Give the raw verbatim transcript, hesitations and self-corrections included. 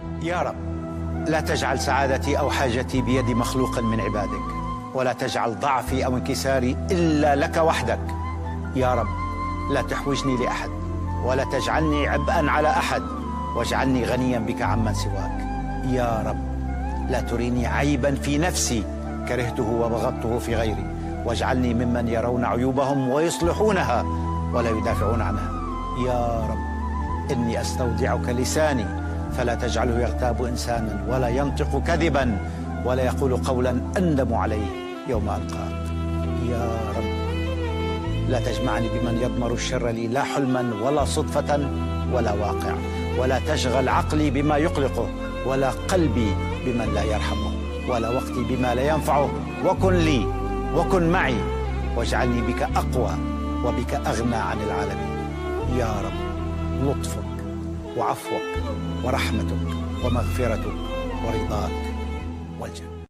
يا رب لا تجعل سعادتي أو حاجتي بيد مخلوق من عبادك، ولا تجعل ضعفي أو انكساري إلا لك وحدك. يا رب لا تحوجني لأحد، ولا تجعلني عبئا على أحد، واجعلني غنيا بك عمن سواك. يا رب لا تريني عيبا في نفسي كرهته وبغضته في غيري، واجعلني ممن يرون عيوبهم ويصلحونها ولا يدافعون عنها. يا رب إني أستودعك لساني، فلا تجعله يغتاب إنسانا ولا ينطق كذبا ولا يقول قولا أندم عليه يوم ألقاك. يا رب لا تجمعني بمن يضمر الشر لي، لا حلما ولا صدفة ولا واقع، ولا تشغل عقلي بما يقلقه، ولا قلبي بمن لا يرحمه، ولا وقتي بما لا ينفعه. وكن لي وكن معي، واجعلني بك أقوى وبك أغنى عن العالمين. يا رب لطفك وعفوك ورحمتك ومغفرتك ورضاك والجنة.